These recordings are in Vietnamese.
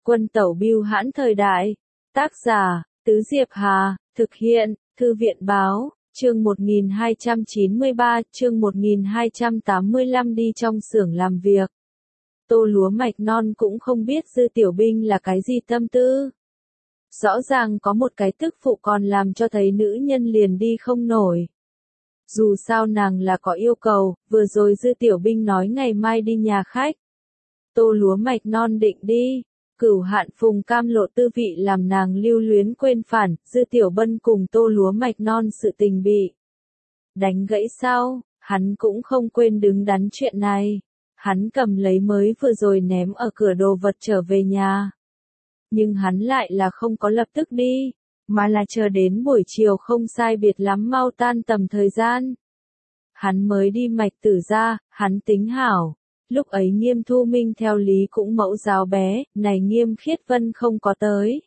Quân tẩu bưu hãn thời đại. Tác giả, Tứ Diệp Hà, thực hiện, Thư viện báo, chương 1293, chương 1285 đi trong xưởng làm việc. Tô Lúa Mạch Non cũng không biết Dư Tiểu Binh là cái gì tâm tư. Rõ ràng có một cái tức phụ còn làm cho thấy nữ nhân liền đi không nổi. Dù sao nàng là có yêu cầu, vừa rồi Dư Tiểu Binh nói ngày mai đi nhà khách. Tô Lúa Mạch Non định đi. Cửu Hạn Phùng cam lộ tư vị làm nàng lưu luyến quên phản, Dư Tiểu Bân cùng Tô Lúa Mạch Non sự tình bị đánh gãy sau, hắn cũng không quên đứng đắn chuyện này. Hắn cầm lấy mới vừa rồi ném ở cửa đồ vật trở về nhà. Nhưng hắn lại là không có lập tức đi, mà là chờ đến buổi chiều không sai biệt lắm mau tan tầm thời gian. Hắn mới đi Mạch Tử ra, hắn tính hảo. Lúc ấy Nghiêm Thu Minh theo lý cũng mẫu giáo bé, này Nghiêm Khiết Vân không có tới.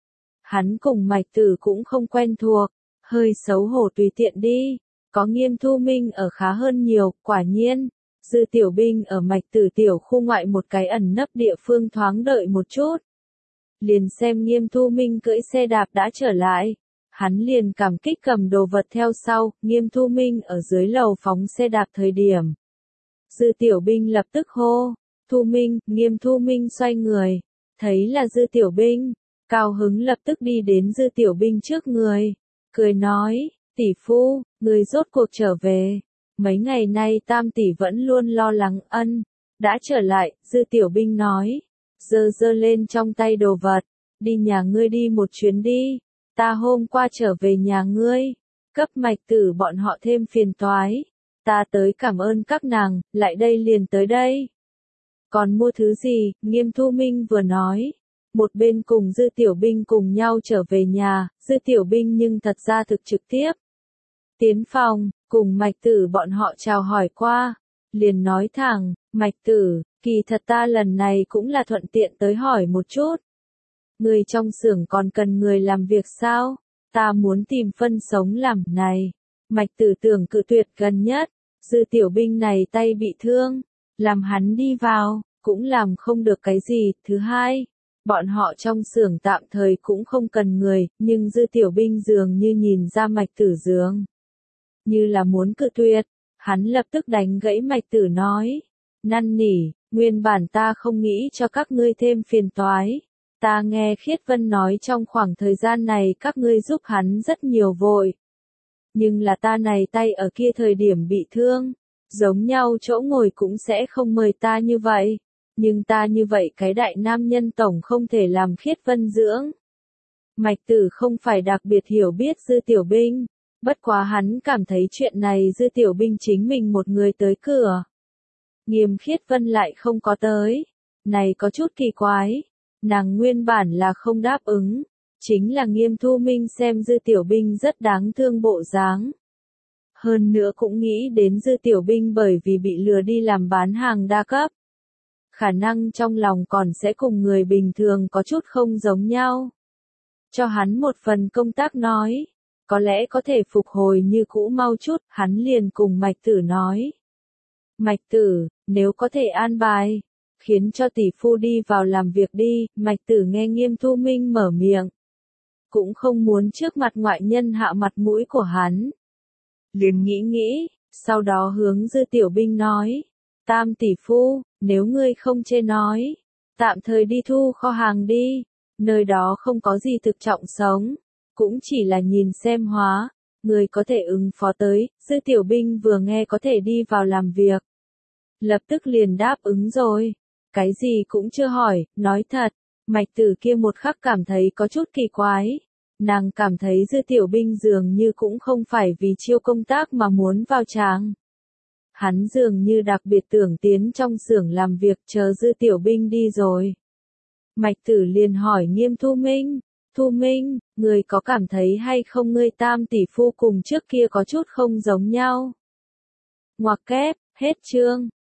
Hắn cùng Mạch Tử cũng không quen thuộc, hơi xấu hổ tùy tiện đi, có Nghiêm Thu Minh ở khá hơn nhiều, quả nhiên. Dư Tiểu Binh ở Mạch Tử tiểu khu ngoại một cái ẩn nấp địa phương thoáng đợi một chút. Liền xem Nghiêm Thu Minh cưỡi xe đạp đã trở lại. Hắn liền cảm kích cầm đồ vật theo sau, Nghiêm Thu Minh ở dưới lầu phóng xe đạp thời điểm. Dư Tiểu Binh lập tức hô, Thu Minh, Nghiêm Thu Minh xoay người, thấy là Dư Tiểu Binh, cao hứng lập tức đi đến Dư Tiểu Binh trước người, cười nói, tỷ phu, người rốt cuộc trở về, mấy ngày nay Tam tỷ vẫn luôn lo lắng ân, đã trở lại, Dư Tiểu Binh nói, giơ lên trong tay đồ vật, đi nhà ngươi đi một chuyến đi, ta hôm qua trở về nhà ngươi, cấp Mạch Tử bọn họ thêm phiền toái. Ta tới cảm ơn các nàng, lại đây liền tới đây. Còn mua thứ gì, Nghiêm Thu Minh vừa nói. Một bên cùng Dư Tiểu Binh cùng nhau trở về nhà, Dư Tiểu Binh nhưng thật ra thực trực tiếp. Tiến phòng, cùng Mạch Tử bọn họ chào hỏi qua. Liền nói thẳng, Mạch Tử, kỳ thật ta lần này cũng là thuận tiện tới hỏi một chút. Người trong xưởng còn cần người làm việc sao? Ta muốn tìm phân sống làm này. Mạch Tử tưởng cự tuyệt gần nhất, Dư Tiểu Binh này tay bị thương, làm hắn đi vào, cũng làm không được cái gì. Thứ hai, bọn họ trong xưởng tạm thời cũng không cần người, nhưng Dư Tiểu Binh dường như nhìn ra Mạch Tử dường như là muốn cự tuyệt, hắn lập tức đánh gãy Mạch Tử nói, năn nỉ, nguyên bản ta không nghĩ cho các ngươi thêm phiền toái. Ta nghe Khiết Vân nói trong khoảng thời gian này các ngươi giúp hắn rất nhiều vội. Nhưng là ta này tay ở kia thời điểm bị thương, giống nhau chỗ ngồi cũng sẽ không mời ta như vậy. Nhưng ta như vậy cái đại nam nhân tổng không thể làm Khiết Vân dưỡng. Mạch Tử không phải đặc biệt hiểu biết Dư Tiểu Binh, bất quá hắn cảm thấy chuyện này Dư Tiểu Binh chính mình một người tới cửa. Nghiêm Khiết Vân lại không có tới, này có chút kỳ quái, nàng nguyên bản là không đáp ứng. Chính là Nghiêm Thu Minh xem Dư Tiểu Binh rất đáng thương bộ dáng. Hơn nữa cũng nghĩ đến Dư Tiểu Binh bởi vì bị lừa đi làm bán hàng đa cấp. Khả năng trong lòng còn sẽ cùng người bình thường có chút không giống nhau. Cho hắn một phần công tác nói, có lẽ có thể phục hồi như cũ mau chút, hắn liền cùng Mạch Tử nói. Mạch Tử, nếu có thể an bài, khiến cho tỷ phu đi vào làm việc đi, Mạch Tử nghe Nghiêm Thu Minh mở miệng. Cũng không muốn trước mặt ngoại nhân hạ mặt mũi của hắn. Liền nghĩ, sau đó hướng Dư Tiểu Binh nói, Tam tỷ phu, nếu ngươi không chê nói, tạm thời đi thu kho hàng đi, nơi đó không có gì thực trọng sống, cũng chỉ là nhìn xem hóa, người có thể ứng phó tới. Dư Tiểu Binh vừa nghe có thể đi vào làm việc, lập tức liền đáp ứng rồi, cái gì cũng chưa hỏi, nói thật. Mạch Tử kia một khắc cảm thấy có chút kỳ quái. Nàng cảm thấy Dư Tiểu Binh dường như cũng không phải vì chiêu công tác mà muốn vào tràng. Hắn dường như đặc biệt tưởng tiến trong xưởng làm việc chờ Dư Tiểu Binh đi rồi. Mạch Tử liền hỏi Nghiêm Thu Minh, Thu Minh, người có cảm thấy hay không ngươi Tam tỷ phu cùng trước kia có chút không giống nhau? Ngoặc kép, hết chương.